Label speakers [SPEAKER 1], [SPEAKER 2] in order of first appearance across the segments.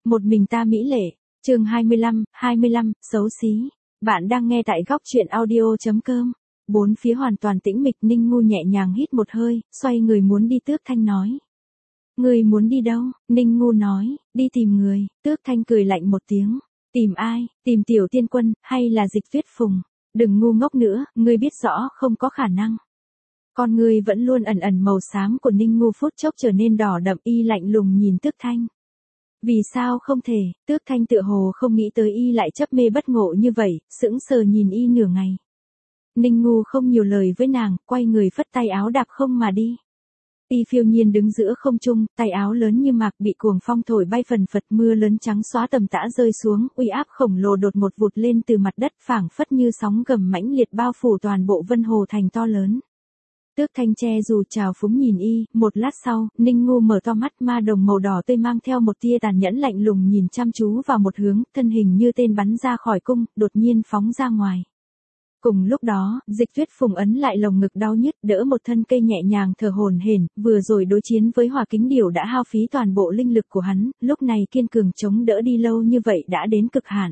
[SPEAKER 1] Một mình ta mỹ lệ, chương 25, xấu xí. Bạn đang nghe tại góc truyện audio.com. Bốn phía hoàn toàn tĩnh mịch, Ninh Ngu nhẹ nhàng hít một hơi, xoay người muốn đi. Tước Thanh nói. Người muốn đi đâu? Ninh Ngu nói, đi tìm người. Tước Thanh cười lạnh một tiếng. Tìm ai? Tìm Tiểu Tiên Quân, hay là Dịch Tuyết Phùng? Đừng ngu ngốc nữa, ngươi biết rõ không có khả năng. Con ngươi vẫn luôn ẩn ẩn màu xám của Ninh Ngu phút chốc trở nên đỏ đậm, y lạnh lùng nhìn Tước Thanh. Vì sao không thể? Tước Thanh tựa hồ không nghĩ tới y lại chấp mê bất ngộ như vậy, sững sờ nhìn y nửa ngày. Ninh Ngu không nhiều lời với nàng, quay người phất tay áo đạp không mà đi. Y phiêu nhiên đứng giữa không trung, tay áo lớn như mạc bị cuồng phong thổi bay phần phật, mưa lớn trắng xóa tầm tã rơi xuống, uy áp khổng lồ đột ngột vụt lên từ mặt đất, phảng phất như sóng gầm mãnh liệt bao phủ toàn bộ Vân Hồ Thành to lớn. Tước Thanh che dù trào phúng nhìn y, một lát sau, Ninh Ngu mở to mắt, ma đồng màu đỏ tươi mang theo một tia tàn nhẫn lạnh lùng nhìn chăm chú vào một hướng, thân hình như tên bắn ra khỏi cung, đột nhiên phóng ra ngoài. Cùng lúc đó, Dịch Tuyết Phùng ấn lại lồng ngực đau nhức, đỡ một thân cây nhẹ nhàng thở hổn hển, vừa rồi đối chiến với Hỏa Kính Điểu đã hao phí toàn bộ linh lực của hắn, lúc này kiên cường chống đỡ đi lâu như vậy đã đến cực hạn.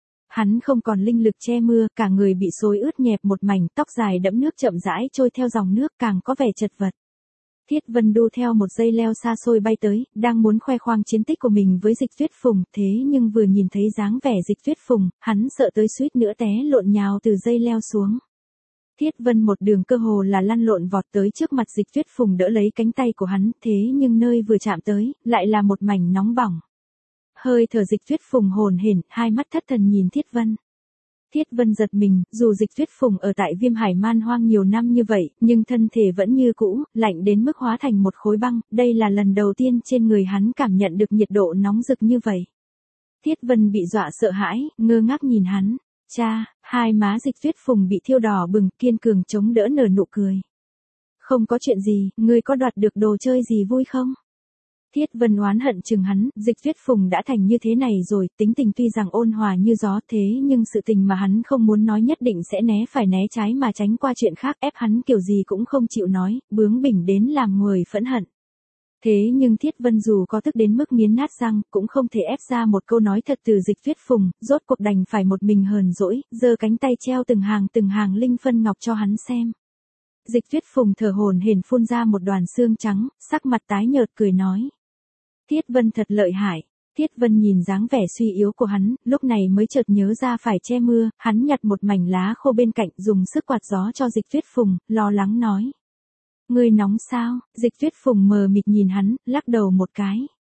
[SPEAKER 1] Hắn không còn linh lực che mưa, cả người bị xối ướt nhẹp một mảnh, tóc dài đẫm nước chậm rãi trôi theo dòng nước, càng có vẻ chật vật. Thiết Vân đu theo một dây leo xa xôi bay tới, đang muốn khoe khoang chiến tích của mình với Dịch Tuyết Phùng, thế nhưng vừa nhìn thấy dáng vẻ Dịch Tuyết Phùng, hắn sợ tới suýt nữa té lộn nhào từ dây leo xuống. Thiết Vân một đường cơ hồ là lăn lộn vọt tới trước mặt Dịch Tuyết Phùng, đỡ lấy cánh tay của hắn, thế nhưng nơi vừa chạm tới, lại là một mảnh nóng bỏng. Hơi thở Dịch Tuyết Phùng hồn hển, hai mắt thất thần nhìn Thiết Vân. Thiết Vân giật mình, dù Dịch Tuyết Phùng ở tại Viêm Hải Man Hoang nhiều năm như vậy, nhưng thân thể vẫn như cũ, lạnh đến mức hóa thành một khối băng, đây là lần đầu tiên trên người hắn cảm nhận được nhiệt độ nóng rực như vậy. Thiết Vân bị dọa sợ hãi, ngơ ngác nhìn hắn. Cha, hai má Dịch Tuyết Phùng bị thiêu đỏ bừng, kiên cường chống đỡ nở nụ cười. Không có chuyện gì, ngươi có đoạt được đồ chơi gì vui không? Thiết Vân oán hận chừng hắn, Dịch Tuyết Phùng đã thành như thế này rồi, tính tình tuy rằng ôn hòa như gió, thế nhưng sự tình mà hắn không muốn nói nhất định sẽ né phải né trái mà tránh qua chuyện khác, ép hắn kiểu gì cũng không chịu nói, bướng bỉnh đến làm người phẫn hận. Thế nhưng Thiết Vân dù có tức đến mức nghiến nát răng, cũng không thể ép ra một câu nói thật từ Dịch Tuyết Phùng, rốt cuộc đành phải một mình hờn dỗi, giơ cánh tay treo từng hàng linh phân ngọc cho hắn xem. Dịch Tuyết Phùng thở hổn hển phun ra một đoàn xương trắng, sắc mặt tái nhợt cười nói. Thiết Vân thật lợi hại. Thiết Vân nhìn dáng vẻ suy yếu của hắn, lúc này mới chợt nhớ ra phải che mưa, hắn nhặt một mảnh lá khô bên cạnh, dùng sức quạt gió cho Dịch Tuyết Phùng, lo lắng nói. Ngươi nóng sao? Dịch Tuyết Phùng mờ mịt nhìn hắn, lắc đầu một cái.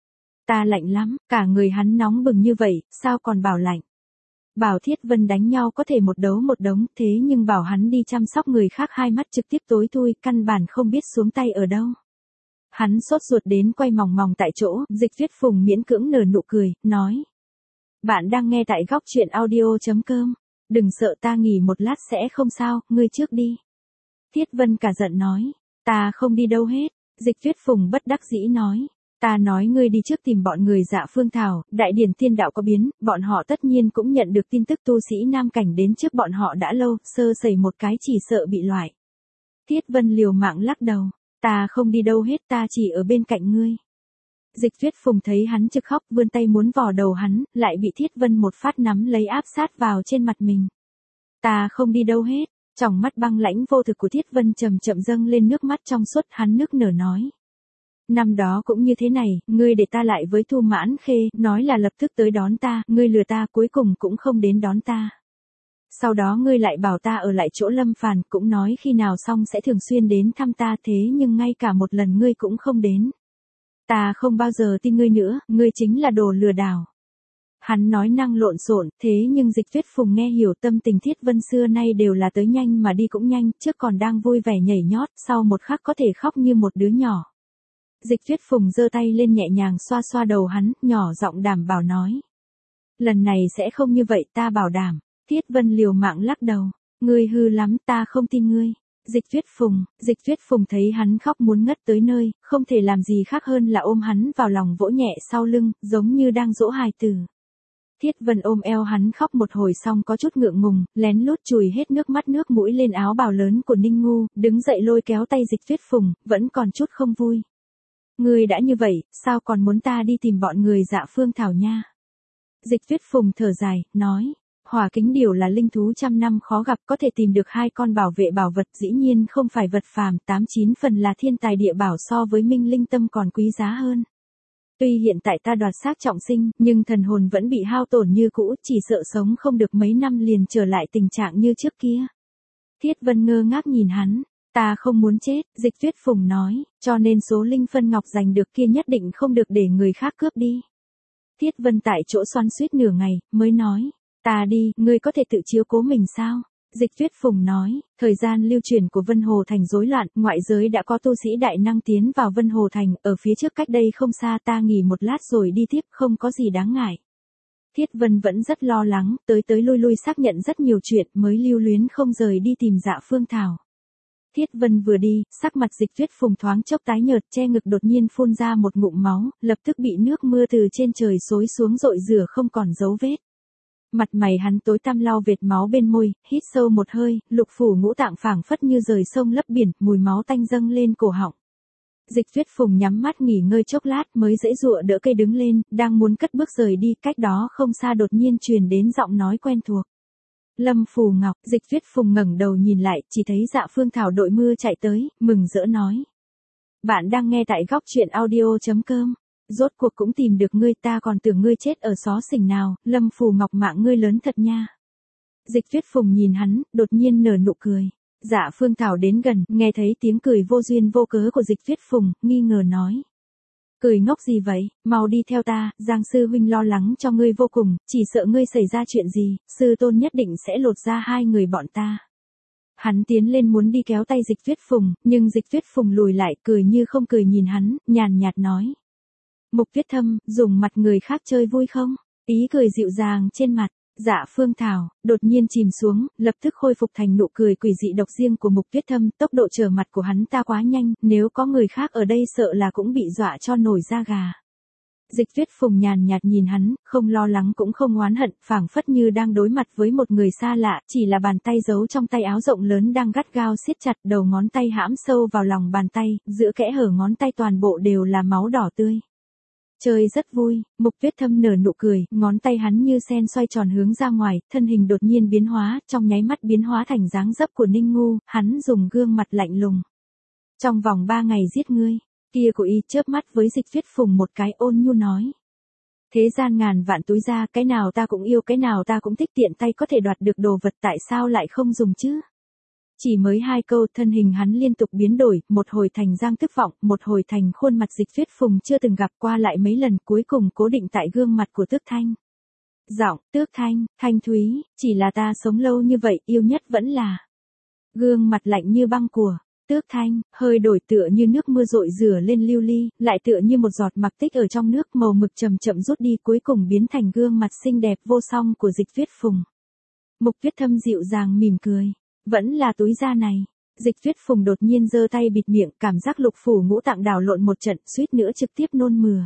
[SPEAKER 1] Ta lạnh lắm, cả người hắn nóng bừng như vậy, sao còn bảo lạnh? Bảo Thiết Vân đánh nhau có thể một đấu một đống, thế nhưng bảo hắn đi chăm sóc người khác hai mắt trực tiếp tối thui, căn bản không biết xuống tay ở đâu. Hắn sốt ruột đến quay mòng mòng tại chỗ, Dịch Tuyết Phùng miễn cưỡng nở nụ cười, nói. Bạn đang nghe tại góc truyện audio.com. Đừng sợ, ta nghỉ một lát sẽ không sao, ngươi trước đi. Thiết Vân cả giận nói. Ta không đi đâu hết. Dịch Tuyết Phùng bất đắc dĩ nói. Ta nói ngươi đi trước tìm bọn người Dạ Phương Thảo, đại điển tiên đạo có biến, bọn họ tất nhiên cũng nhận được tin tức tu sĩ Nam Cảnh đến trước bọn họ đã lâu, sơ sẩy một cái chỉ sợ bị loại. Thiết Vân liều mạng lắc đầu. Ta không đi đâu hết, ta chỉ ở bên cạnh ngươi. Dịch Tuyết Phùng thấy hắn trực khóc, vươn tay muốn vò đầu hắn, lại bị Thiết Vân một phát nắm lấy áp sát vào trên mặt mình. Ta không đi đâu hết. Trong mắt băng lãnh vô thực của Thiết Vân chậm chậm dâng lên nước mắt trong suốt, hắn nức nở nói. Năm đó cũng như thế này, ngươi để ta lại với Thu Mãn Khê, nói là lập tức tới đón ta, ngươi lừa ta, cuối cùng cũng không đến đón ta. Sau đó ngươi lại bảo ta ở lại chỗ Lâm Phàn, cũng nói khi nào xong sẽ thường xuyên đến thăm ta, thế nhưng ngay cả một lần ngươi cũng không đến. Ta không bao giờ tin ngươi nữa, ngươi chính là đồ lừa đảo. Hắn nói năng lộn xộn, thế nhưng Dịch Tuyết Phùng nghe hiểu, tâm tình Thiết Vân xưa nay đều là tới nhanh mà đi cũng nhanh, trước còn đang vui vẻ nhảy nhót, sau một khắc có thể khóc như một đứa nhỏ. Dịch Tuyết Phùng giơ tay lên nhẹ nhàng xoa xoa đầu hắn, nhỏ giọng đảm bảo nói. Lần này sẽ không như vậy, ta bảo đảm. Thiết Vân liều mạng lắc đầu. Ngươi hư lắm, ta không tin ngươi. Dịch Tuyết Phùng thấy hắn khóc muốn ngất tới nơi, không thể làm gì khác hơn là ôm hắn vào lòng vỗ nhẹ sau lưng, giống như đang dỗ hài tử. Thiết Vân ôm eo hắn khóc một hồi xong có chút ngượng ngùng, lén lút chùi hết nước mắt nước mũi lên áo bào lớn của Ninh Ngu, đứng dậy lôi kéo tay Dịch Tuyết Phùng, vẫn còn chút không vui. Ngươi đã như vậy, sao còn muốn ta đi tìm bọn người Dạ Phương Thảo nha? Dịch Tuyết Phùng thở dài, nói. Hỏa kính điểu là linh thú trăm năm khó gặp, có thể tìm được 2 con bảo vệ bảo vật, dĩ nhiên không phải vật phàm, 8-9 phần là thiên tài địa bảo, so với minh linh tâm còn quý giá hơn. Tuy hiện tại ta đoạt xác trọng sinh, nhưng thần hồn vẫn bị hao tổn như cũ, chỉ sợ sống không được mấy năm liền trở lại tình trạng như trước kia. Thiết Vân ngơ ngác nhìn hắn. Ta không muốn chết, Dịch Tuyết Phùng nói, cho nên số linh phân ngọc giành được kia nhất định không được để người khác cướp đi. Thiết Vân tại chỗ xoắn xuýt nửa ngày, mới nói, ta đi, ngươi có thể tự chiếu cố mình sao? Dịch Tuyết Phùng nói, thời gian lưu truyền của Vân Hồ Thành rối loạn, ngoại giới đã có tu sĩ đại năng tiến vào Vân Hồ Thành, ở phía trước cách đây không xa, ta nghỉ một lát rồi đi tiếp, không có gì đáng ngại. Thiết Vân vẫn rất lo lắng, tới lui lui xác nhận rất nhiều chuyện mới lưu luyến không rời đi tìm Dạ Phương Thảo. Thiết Vân vừa đi, sắc mặt Dịch Tuyết Phùng thoáng chốc tái nhợt, che ngực đột nhiên phun ra một ngụm máu, lập tức bị nước mưa từ trên trời xối xuống rội rửa không còn dấu vết. Mặt mày hắn tối tăm lau vệt máu bên môi, hít sâu một hơi, lục phủ ngũ tạng phảng phất như rời sông lấp biển, mùi máu tanh dâng lên cổ họng. Dịch Tuyết Phùng nhắm mắt nghỉ ngơi chốc lát mới dễ dụa đỡ cây đứng lên, đang muốn cất bước rời đi, cách đó không xa đột nhiên truyền đến giọng nói quen thuộc. Lâm Phù Ngọc. Dịch Tuyết Phùng ngẩng đầu nhìn lại, chỉ thấy Dạ Phương Thảo đội mưa chạy tới, mừng rỡ nói. Bạn đang nghe tại góc truyện audio.com. Rốt cuộc cũng tìm được ngươi, ta còn tưởng ngươi chết ở xó xỉnh nào, Lâm Phù Ngọc mạng ngươi lớn thật nha. Dịch Tuyết Phùng nhìn hắn, đột nhiên nở nụ cười. Dạ Phương Thảo đến gần, nghe thấy tiếng cười vô duyên vô cớ của Dịch Tuyết Phùng, nghi ngờ nói. Cười ngốc gì vậy, mau đi theo ta, Giang sư huynh lo lắng cho ngươi vô cùng, chỉ sợ ngươi xảy ra chuyện gì, sư tôn nhất định sẽ lột ra 2 người bọn ta. Hắn tiến lên muốn đi kéo tay Dịch Tuyết Phùng, nhưng Dịch Tuyết Phùng lùi lại, cười như không cười nhìn hắn, nhàn nhạt nói. Mục Tuyết Thâm, dùng mặt người khác chơi vui không? Ý cười dịu dàng trên mặt. Dạ Phương Thảo, đột nhiên chìm xuống, lập tức khôi phục thành nụ cười quỷ dị độc riêng của Mục Tuyết Thâm, tốc độ trở mặt của hắn ta quá nhanh, nếu có người khác ở đây sợ là cũng bị dọa cho nổi da gà. Dịch Tuyết Phùng nhàn nhạt nhìn hắn, không lo lắng cũng không oán hận, phảng phất như đang đối mặt với một người xa lạ, chỉ là bàn tay giấu trong tay áo rộng lớn đang gắt gao siết chặt, đầu ngón tay hãm sâu vào lòng bàn tay, giữa kẽ hở ngón tay toàn bộ đều là máu đỏ tươi. Chơi rất vui, Mục Tuyết Thâm nở nụ cười, ngón tay hắn như sen xoay tròn hướng ra ngoài, thân hình đột nhiên biến hóa, trong nháy mắt biến hóa thành dáng dấp của Ninh Ngu, hắn dùng gương mặt lạnh lùng. Trong vòng 3 ngày giết ngươi, kia của y chớp mắt với Dịch Tuyết Phùng một cái ôn nhu nói. Thế gian ngàn vạn túi ra, cái nào ta cũng yêu, cái nào ta cũng thích, tiện tay có thể đoạt được đồ vật, tại sao lại không dùng chứ? Chỉ mới 2 câu, thân hình hắn liên tục biến đổi, một hồi thành Giang Tức Vọng, một hồi thành khuôn mặt Dịch Tuyết Phùng chưa từng gặp, qua lại mấy lần, cuối cùng cố định tại gương mặt của Tước Thanh. Giọng, Tước Thanh, Thanh Thúy, chỉ là ta sống lâu như vậy, yêu nhất vẫn là. Gương mặt lạnh như băng của Tước Thanh, hơi đổi tựa như nước mưa rội rửa lên lưu ly, lại tựa như một giọt mặc tích ở trong nước, màu mực chậm chậm rút đi, cuối cùng biến thành gương mặt xinh đẹp vô song của Dịch Tuyết Phùng. Mục Tuyết Thâm dịu dàng mỉm cười. Vẫn là túi da này. Dịch Tuyết Phùng đột nhiên giơ tay bịt miệng, cảm giác lục phủ ngũ tạng đảo lộn một trận, suýt nữa trực tiếp nôn mửa.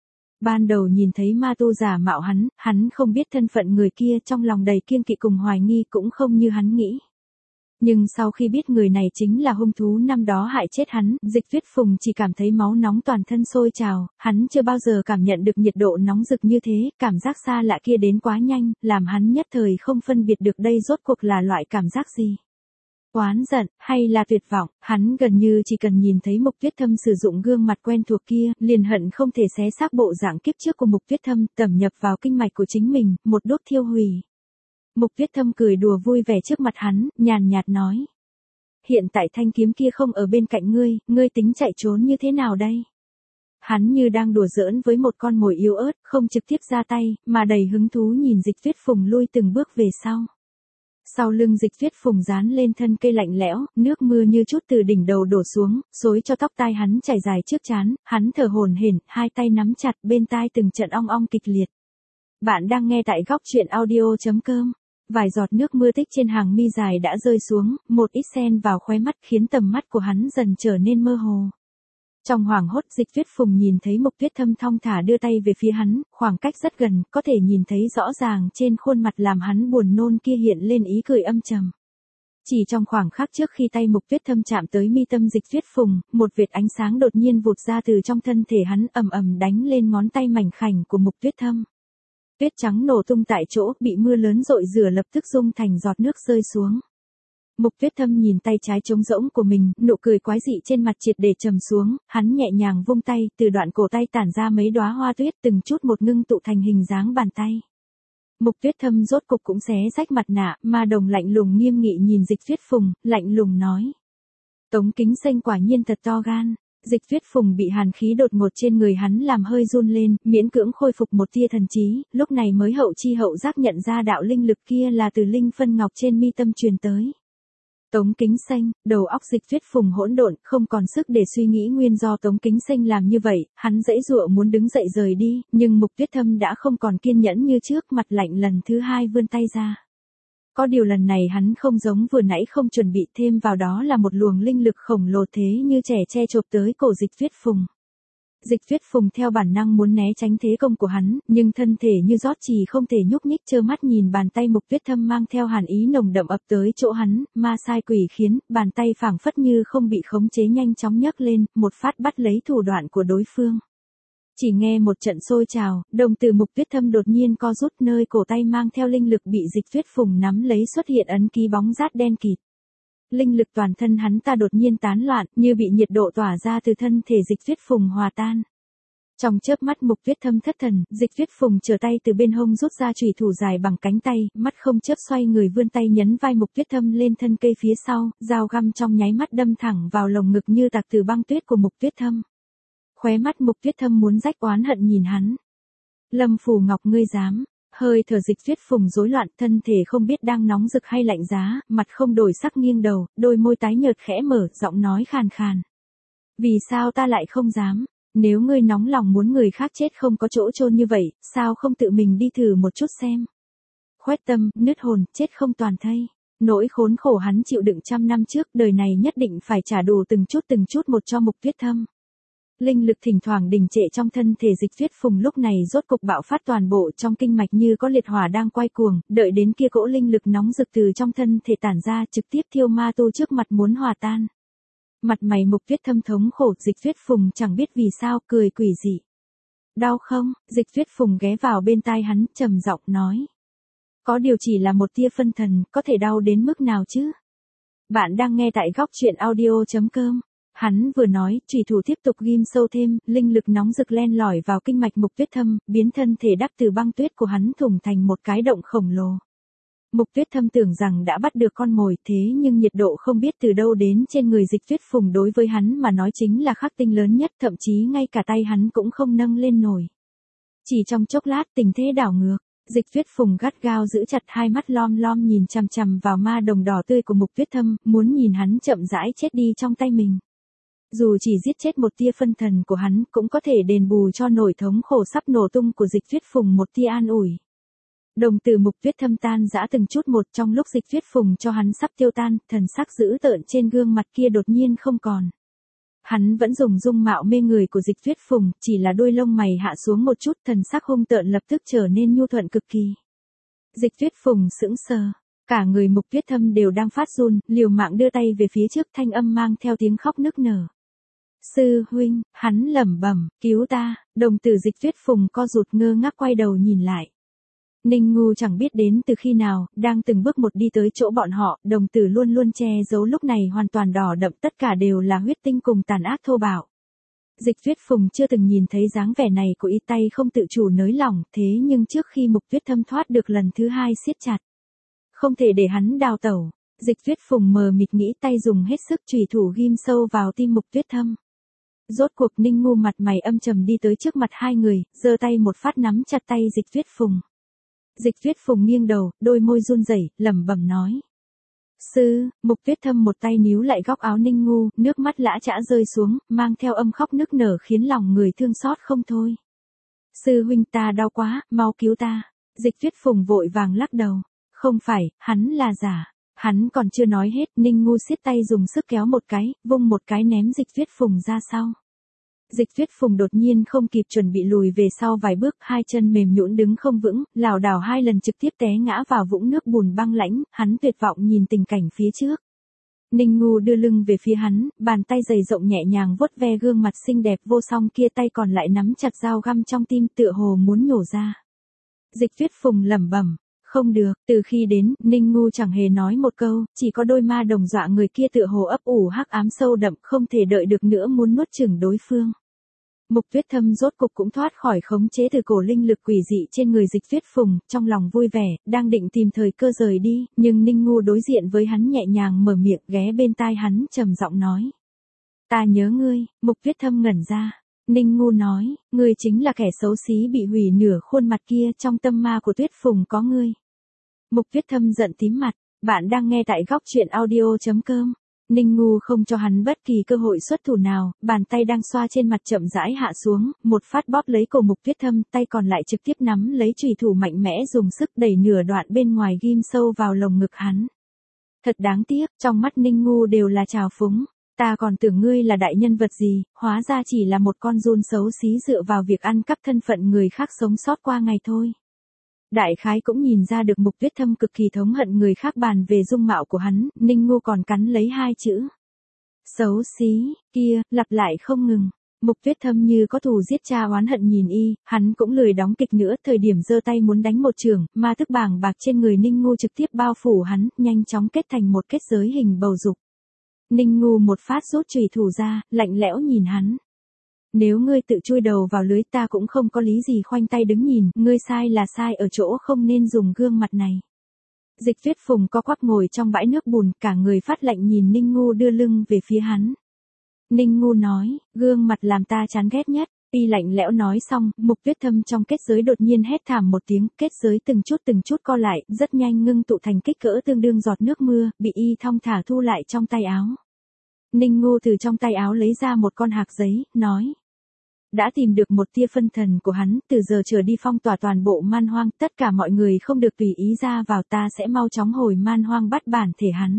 [SPEAKER 1] Ban đầu nhìn thấy ma tu giả mạo hắn không biết thân phận người kia, trong lòng đầy kiêng kỵ cùng hoài nghi, cũng không như hắn nghĩ. Nhưng sau khi biết người này chính là hung thú năm đó hại chết hắn, Dịch Tuyết Phùng chỉ cảm thấy máu nóng toàn thân sôi trào, hắn chưa bao giờ cảm nhận được nhiệt độ nóng rực như thế, cảm giác xa lạ kia đến quá nhanh, làm hắn nhất thời không phân biệt được đây rốt cuộc là loại cảm giác gì. Oán giận, hay là tuyệt vọng, hắn gần như chỉ cần nhìn thấy Mục Tuyết Thâm sử dụng gương mặt quen thuộc kia, liền hận không thể xé xác bộ dạng kiếp trước của Mục Tuyết Thâm, tẩm nhập vào kinh mạch của chính mình, một đốt thiêu hủy. Mục Tuyết Thâm cười đùa vui vẻ trước mặt hắn, nhàn nhạt nói. Hiện tại thanh kiếm kia không ở bên cạnh ngươi tính chạy trốn như thế nào đây? Hắn như đang đùa giỡn với một con mồi yếu ớt, không trực tiếp ra tay, mà đầy hứng thú nhìn Dịch Tuyết Phùng lui từng bước về sau. Sau lưng Dịch Tuyết Phùng dán lên thân cây lạnh lẽo, nước mưa như chút từ đỉnh đầu đổ xuống, xối cho tóc tai hắn chảy dài trước trán, hắn thở hổn hển, 2 tay nắm chặt, bên tai từng trận ong ong kịch liệt. Bạn đang nghe tại góc truyện audio.com. Vài giọt nước mưa tích trên hàng mi dài đã rơi xuống, một ít sen vào khóe mắt khiến tầm mắt của hắn dần trở nên mơ hồ. Trong hoảng hốt, Dịch Tuyết Phùng nhìn thấy Mục Tuyết Thâm thong thả đưa tay về phía hắn, khoảng cách rất gần, có thể nhìn thấy rõ ràng trên khuôn mặt làm hắn buồn nôn kia hiện lên ý cười âm trầm. Chỉ trong khoảng khắc trước khi tay Mục Tuyết Thâm chạm tới mi tâm Dịch Tuyết Phùng, một vệt ánh sáng đột nhiên vụt ra từ trong thân thể hắn, ầm ầm đánh lên ngón tay mảnh khảnh của Mục Tuyết Thâm. Tuyết trắng nổ tung tại chỗ, bị mưa lớn dội rửa lập tức rung thành giọt nước rơi xuống. Mục Tuyết Thâm nhìn tay trái trống rỗng của mình, nụ cười quái dị trên mặt triệt để trầm xuống, hắn nhẹ nhàng vung tay, từ đoạn cổ tay tản ra mấy đóa hoa tuyết từng chút một ngưng tụ thành hình dáng bàn tay. Mục Tuyết Thâm rốt cục cũng xé rách mặt nạ, ma đồng lạnh lùng nghiêm nghị nhìn Dịch Tuyết Phùng, lạnh lùng nói. Tống Kính Xanh quả nhiên thật to gan. Dịch Tuyết Phùng bị hàn khí đột ngột trên người hắn làm hơi run lên, miễn cưỡng khôi phục một tia thần trí, lúc này mới hậu chi hậu giác nhận ra đạo linh lực kia là từ linh phân ngọc trên mi tâm truyền tới. Tống Kính Xanh, đầu óc Dịch Tuyết Phùng hỗn độn, không còn sức để suy nghĩ nguyên do Tống Kính Xanh làm như vậy, hắn giãy giụa muốn đứng dậy rời đi, nhưng Mục Tuyết Thâm đã không còn kiên nhẫn như trước, mặt lạnh lần thứ hai vươn tay ra. Có điều lần này hắn không giống vừa nãy không chuẩn bị, thêm vào đó là một luồng linh lực khổng lồ thế như trẻ tre chộp tới cổ Dịch Tuyết Phùng. Dịch Tuyết Phùng theo bản năng muốn né tránh thế công của hắn, nhưng thân thể như rót trì không thể nhúc nhích, trơ mắt nhìn bàn tay Mục Tuyết Thâm mang theo hàn ý nồng đậm ập tới chỗ hắn, ma sai quỷ khiến, bàn tay phảng phất như không bị khống chế nhanh chóng nhấc lên, một phát bắt lấy thủ đoạn của đối phương. Chỉ nghe một trận sôi trào, đồng tử Mục Tuyết Thâm đột nhiên co rút, nơi cổ tay mang theo linh lực bị Dịch Tuyết Phùng nắm lấy xuất hiện ấn ký bóng rát đen kịt. Linh lực toàn thân hắn ta đột nhiên tán loạn, như bị nhiệt độ tỏa ra từ thân thể Dịch Tuyết Phùng hòa tan. Trong chớp mắt Mục Tuyết Thâm thất thần, Dịch Tuyết Phùng trở tay từ bên hông rút ra chùy thủ dài bằng cánh tay, mắt không chớp xoay người vươn tay nhấn vai Mục Tuyết Thâm lên thân cây phía sau, dao găm trong nháy mắt đâm thẳng vào lồng ngực như tạc từ băng tuyết của Mục Tuyết Thâm. Khóe mắt Mục Tuyết Thâm muốn rách, oán hận nhìn hắn. Lâm Phù Ngọc, ngươi dám? Hơi thở Dịch Tuyết Phùng rối loạn, thân thể không biết đang nóng rực hay lạnh giá, mặt không đổi sắc nghiêng đầu, đôi môi tái nhợt khẽ mở, giọng nói khàn khàn. Vì sao ta lại không dám? Nếu ngươi nóng lòng muốn người khác chết không có chỗ chôn như vậy, sao không tự mình đi thử một chút xem? Khoét tâm, nứt hồn, chết không toàn thây. Nỗi khốn khổ hắn chịu đựng trăm năm trước, đời này nhất định phải trả đủ từng chút một cho Mục Tuyết Thâm. Linh lực thỉnh thoảng đình trệ trong thân thể Dịch Tuyết Phùng lúc này rốt cục bạo phát toàn bộ, trong kinh mạch như có liệt hỏa đang quay cuồng, đợi đến kia cỗ linh lực nóng rực từ trong thân thể tản ra, trực tiếp thiêu ma tu trước mặt muốn hòa tan. Mặt mày Mục Tuyết Thâm thống khổ, Dịch Tuyết Phùng chẳng biết vì sao cười quỷ dị. Đau không? Dịch Tuyết Phùng ghé vào bên tai hắn, trầm giọng nói. Có điều chỉ là một tia phân thần, có thể đau đến mức nào chứ? Bạn đang nghe tại góc truyện audio.com. Hắn vừa nói, chủy thủ tiếp tục ghim sâu thêm, linh lực nóng rực len lỏi vào kinh mạch Mục Tuyết Thâm, biến thân thể đắp từ băng tuyết của hắn thủng thành một cái động khổng lồ. Mục Tuyết Thâm tưởng rằng đã bắt được con mồi, thế nhưng nhiệt độ không biết từ đâu đến trên người Dịch Tuyết Phùng đối với hắn mà nói chính là khắc tinh lớn nhất, thậm chí ngay cả tay hắn cũng không nâng lên nổi. Chỉ trong chốc lát tình thế đảo ngược, Dịch Tuyết Phùng gắt gao giữ chặt hai mắt lom lom nhìn chằm chằm vào ma đồng đỏ tươi của Mục Tuyết Thâm, muốn nhìn hắn chậm rãi chết đi trong tay mình. Dù chỉ giết chết một tia phân thần của hắn, cũng có thể đền bù cho nỗi thống khổ sắp nổ tung của Dịch Tuyết Phùng một tia an ủi. Đồng tử Mục Tuyết Thâm tan rã từng chút một, trong lúc Dịch Tuyết Phùng cho hắn sắp tiêu tan, thần sắc dữ tợn trên gương mặt kia đột nhiên không còn. Hắn vẫn dùng dung mạo mê người của Dịch Tuyết Phùng, chỉ là đôi lông mày hạ xuống một chút, thần sắc hung tợn lập tức trở nên nhu thuận cực kỳ. Dịch Tuyết Phùng sững sờ, cả người Mục Tuyết Thâm đều đang phát run, liều mạng đưa tay về phía trước, thanh âm mang theo tiếng khóc nức nở. Sư huynh, hắn lẩm bẩm, cứu ta, đồng tử Dịch Tuyết Phùng co rụt ngơ ngác quay đầu nhìn lại. Ninh Ngu chẳng biết đến từ khi nào, đang từng bước một đi tới chỗ bọn họ, đồng tử luôn luôn che giấu lúc này hoàn toàn đỏ đậm, tất cả đều là huyết tinh cùng tàn ác thô bạo. Dịch Tuyết Phùng chưa từng nhìn thấy dáng vẻ này của y, tay không tự chủ nới lỏng, thế nhưng trước khi Mục Tuyết Thâm thoát được lần thứ hai siết chặt. Không thể để hắn đào tẩu, Dịch Tuyết Phùng mờ mịt nghĩ, tay dùng hết sức chùy thủ ghim sâu vào tim Mục Tuyết Thâm. Rốt cuộc Ninh Ngu mặt mày âm trầm đi tới trước mặt hai người, giơ tay một phát nắm chặt tay Dịch Tuyết Phùng. Dịch Tuyết Phùng nghiêng đầu, đôi môi run rẩy, lẩm bẩm nói. Sư, Mục Tuyết Thâm một tay níu lại góc áo Ninh Ngu, nước mắt lã chã rơi xuống, mang theo âm khóc nức nở khiến lòng người thương xót không thôi. Sư huynh, ta đau quá, mau cứu ta. Dịch Tuyết Phùng vội vàng lắc đầu. Không phải, hắn là giả. Hắn còn chưa nói hết, Ninh Ngu siết tay dùng sức kéo một cái, vung một cái ném Dịch Tuyết Phùng ra sau. Dịch Tuyết Phùng đột nhiên không kịp chuẩn bị lùi về sau vài bước, hai chân mềm nhũn đứng không vững, lảo đảo hai lần trực tiếp té ngã vào vũng nước bùn băng lãnh, hắn tuyệt vọng nhìn tình cảnh phía trước. Ninh Ngu đưa lưng về phía hắn, bàn tay dày rộng nhẹ nhàng vuốt ve gương mặt xinh đẹp vô song kia, tay còn lại nắm chặt dao găm trong tim tựa hồ muốn nhổ ra. Dịch Tuyết Phùng lẩm bẩm, không được, từ khi đến, Ninh Ngu chẳng hề nói một câu, chỉ có đôi ma đồng dọa người kia tựa hồ ấp ủ hắc ám sâu đậm, không thể đợi được nữa muốn nuốt chửng đối phương. Mục Tuyết Thâm rốt cục cũng thoát khỏi khống chế từ cổ linh lực quỷ dị trên người Dịch Tuyết Phùng, trong lòng vui vẻ, đang định tìm thời cơ rời đi, nhưng Ninh Ngu đối diện với hắn nhẹ nhàng mở miệng, ghé bên tai hắn trầm giọng nói. Ta nhớ ngươi. Mục Tuyết Thâm ngẩn ra. Ninh Ngu nói, ngươi chính là kẻ xấu xí bị hủy nửa khuôn mặt kia, trong tâm ma của Tuyết Phùng có ngươi. Mục Tuyết Thâm giận tím mặt, bạn đang nghe tại góc truyện audio.com. Ninh Ngu không cho hắn bất kỳ cơ hội xuất thủ nào, bàn tay đang xoa trên mặt chậm rãi hạ xuống, một phát bóp lấy cổ Mục Tuyết Thâm, tay còn lại trực tiếp nắm lấy chùy thủ mạnh mẽ dùng sức đẩy nửa đoạn bên ngoài ghim sâu vào lồng ngực hắn. Thật đáng tiếc, trong mắt Ninh Ngu đều là trào phúng. Ta còn tưởng ngươi là đại nhân vật gì, hóa ra chỉ là một con giun xấu xí dựa vào việc ăn cắp thân phận người khác sống sót qua ngày thôi. Đại khái cũng nhìn ra được Mục Tuyết Thâm cực kỳ thống hận người khác, bàn về dung mạo của hắn, Ninh Ngu còn cắn lấy hai chữ. Xấu xí, kia, lặp lại không ngừng. Mục Tuyết Thâm như có thù giết cha oán hận nhìn y, hắn cũng lười đóng kịch nữa, thời điểm giơ tay muốn đánh một chưởng, ma thức bàng bạc trên người Ninh Ngu trực tiếp bao phủ hắn, nhanh chóng kết thành một kết giới hình bầu dục. Ninh Ngu một phát rút chùy thủ ra, lạnh lẽo nhìn hắn. Nếu ngươi tự chui đầu vào lưới, ta cũng không có lý gì khoanh tay đứng nhìn, ngươi sai là sai ở chỗ không nên dùng gương mặt này. Dịch Tuyết Phùng co quắp ngồi trong bãi nước bùn, cả người phát lạnh nhìn Ninh Ngu đưa lưng về phía hắn. Ninh Ngu nói, gương mặt làm ta chán ghét nhất. Y lạnh lẽo nói xong, Mục Tuyết Thâm trong kết giới đột nhiên hét thảm một tiếng, kết giới từng chút co lại, rất nhanh ngưng tụ thành kích cỡ tương đương giọt nước mưa, bị y thong thả thu lại trong tay áo. Ninh Ngu từ trong tay áo lấy ra một con hạc giấy, nói. Đã tìm được một tia phân thần của hắn, từ giờ trở đi phong tỏa toàn bộ man hoang, tất cả mọi người không được tùy ý ra vào, ta sẽ mau chóng hồi man hoang bắt bản thể hắn.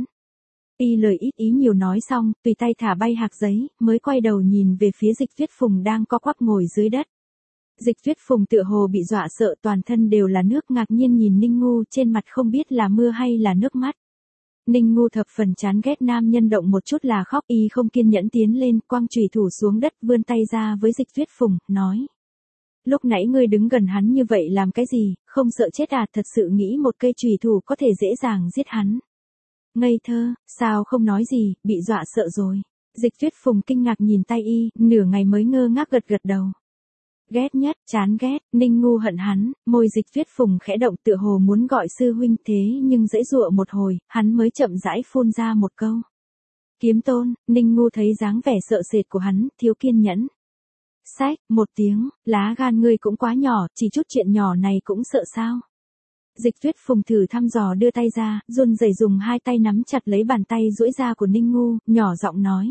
[SPEAKER 1] Y lời ít ý nhiều nói xong, tùy tay thả bay hạc giấy, mới quay đầu nhìn về phía Dịch Tuyết Phùng đang co quắp ngồi dưới đất. Dịch Tuyết Phùng tựa hồ bị dọa sợ, toàn thân đều là nước, ngạc nhiên nhìn Ninh Ngu, trên mặt không biết là mưa hay là nước mắt. Ninh Ngu thập phần chán ghét nam nhân động một chút là khóc, y không kiên nhẫn tiến lên, quăng chùy thủ xuống đất, vươn tay ra với Dịch Tuyết Phùng, nói. Lúc nãy ngươi đứng gần hắn như vậy làm cái gì, không sợ chết à, thật sự nghĩ một cây chùy thủ có thể dễ dàng giết hắn. Ngây thơ, sao không nói gì, bị dọa sợ rồi. Dịch Tuyết Phùng kinh ngạc nhìn tay y, nửa ngày mới ngơ ngác gật gật đầu. Ghét nhất, chán ghét, Ninh Ngu hận hắn, môi Dịch Tuyết Phùng khẽ động tựa hồ muốn gọi sư huynh, thế nhưng dãy dụa một hồi, hắn mới chậm rãi phun ra một câu. Kiếm Tôn. Ninh Ngu thấy dáng vẻ sợ sệt của hắn, thiếu kiên nhẫn. Xách, một tiếng, lá gan ngươi cũng quá nhỏ, chỉ chút chuyện nhỏ này cũng sợ sao. Dịch Tuyết Phùng thử thăm dò đưa tay ra, run rẩy dùng hai tay nắm chặt lấy bàn tay duỗi ra của Ninh Ngu, nhỏ giọng nói.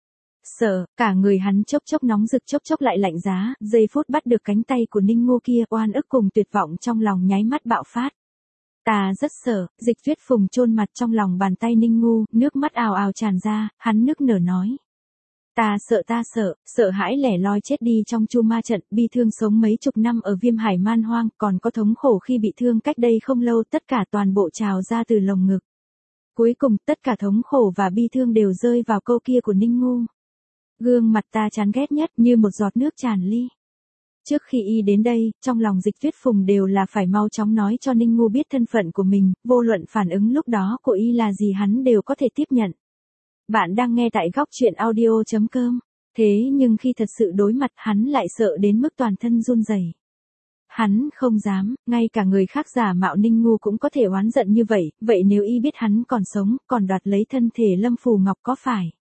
[SPEAKER 1] Sợ, cả người hắn chốc chốc nóng rực chốc chốc lại lạnh giá, giây phút bắt được cánh tay của Ninh Ngu kia, oan ức cùng tuyệt vọng trong lòng nháy mắt bạo phát. Ta rất sợ. Dịch Tuyết Phùng chôn mặt trong lòng bàn tay Ninh Ngu, nước mắt ào ào tràn ra, hắn nức nở nói. Ta sợ, sợ hãi lẻ loi chết đi trong Chu Ma trận, bi thương sống mấy chục năm ở Viêm Hải man hoang, còn có thống khổ khi bị thương cách đây không lâu, tất cả toàn bộ trào ra từ lồng ngực. Cuối cùng, tất cả thống khổ và bi thương đều rơi vào câu kia của Ninh Ngu. Gương mặt ta chán ghét nhất, như một giọt nước tràn ly. Trước khi y đến đây, trong lòng Dịch Tuyết Phùng đều là phải mau chóng nói cho Ninh Ngu biết thân phận của mình, vô luận phản ứng lúc đó của y là gì hắn đều có thể tiếp nhận. Bạn đang nghe tại góc truyện audio.com. Thế nhưng khi thật sự đối mặt, hắn lại sợ đến mức toàn thân run rẩy. Hắn không dám, ngay cả người khác giả mạo Ninh Ngu cũng có thể oán giận như vậy, vậy nếu y biết hắn còn sống, còn đoạt lấy thân thể Lâm Phù Ngọc có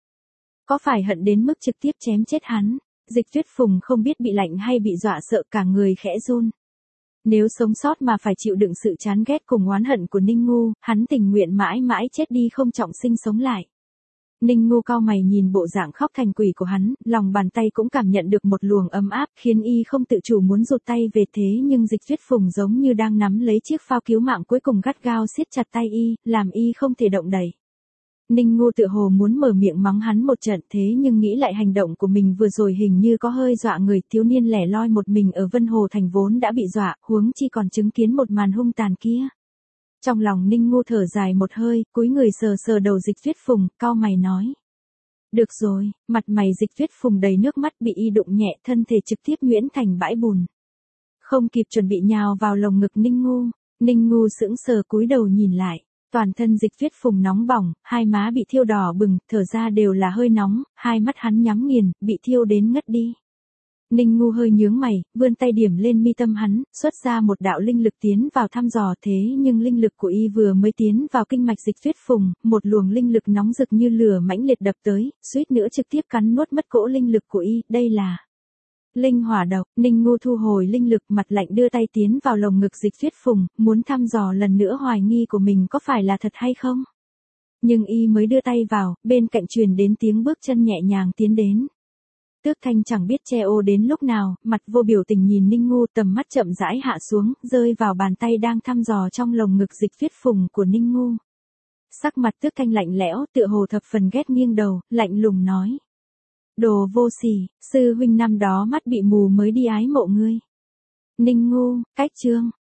[SPEAKER 1] phải hận đến mức trực tiếp chém chết hắn. Dịch Tuyết Phùng không biết bị lạnh hay bị dọa sợ, cả người khẽ run. Nếu sống sót mà phải chịu đựng sự chán ghét cùng oán hận của Ninh Ngu, hắn tình nguyện mãi mãi chết đi không trọng sinh sống lại. Ninh Ngu cau mày nhìn bộ dạng khóc thành quỷ của hắn, lòng bàn tay cũng cảm nhận được một luồng ấm áp, khiến y không tự chủ muốn rụt tay về, thế nhưng Dịch Tuyết Phùng giống như đang nắm lấy chiếc phao cứu mạng cuối cùng gắt gao siết chặt tay y, làm y không thể động đậy. Ninh Ngu tựa hồ muốn mở miệng mắng hắn một trận thế nhưng nghĩ lại hành động của mình vừa rồi hình như có hơi dọa người, thiếu niên lẻ loi một mình ở Vân Hồ Thành vốn đã bị dọa, huống chi còn chứng kiến một màn hung tàn kia. Trong lòng Ninh Ngu thở dài một hơi, cúi người sờ sờ đầu Dịch Tuyết Phùng, cau mày nói. Được rồi, mặt mày Dịch Tuyết Phùng đầy nước mắt bị y đụng nhẹ, thân thể trực tiếp nhuyễn thành bãi bùn. Không kịp chuẩn bị nhào vào lồng ngực Ninh Ngu sững sờ cúi đầu nhìn lại. Toàn thân Dịch Tuyết Phùng nóng bỏng, hai má bị thiêu đỏ bừng, thở ra đều là hơi nóng, hai mắt hắn nhắm nghiền, bị thiêu đến ngất đi. Ninh Ngu hơi nhướng mày, vươn tay điểm lên mi tâm hắn, xuất ra một đạo linh lực tiến vào thăm dò thế nhưng linh lực của y vừa mới tiến vào kinh mạch Dịch Tuyết Phùng, một luồng linh lực nóng rực như lửa mãnh liệt đập tới, suýt nữa trực tiếp cắn nuốt mất cỗ linh lực của y, đây là linh hỏa độc. Ninh Ngu thu hồi linh lực, mặt lạnh đưa tay tiến vào lồng ngực Dịch Tuyết Phùng, muốn thăm dò lần nữa hoài nghi của mình có phải là thật hay không. Nhưng y mới đưa tay vào, bên cạnh truyền đến tiếng bước chân nhẹ nhàng tiến đến. Tước Thanh chẳng biết che ô đến lúc nào, mặt vô biểu tình nhìn Ninh Ngu, tầm mắt chậm rãi hạ xuống, rơi vào bàn tay đang thăm dò trong lồng ngực Dịch Tuyết Phùng của Ninh Ngu. Sắc mặt Tước Thanh lạnh lẽo, tựa hồ thập phần ghét nghiêng đầu, lạnh lùng nói. Đồ vô sỉ, sư huynh năm đó mắt bị mù mới đi ái mộ ngươi. Ninh Ngu, cách chương.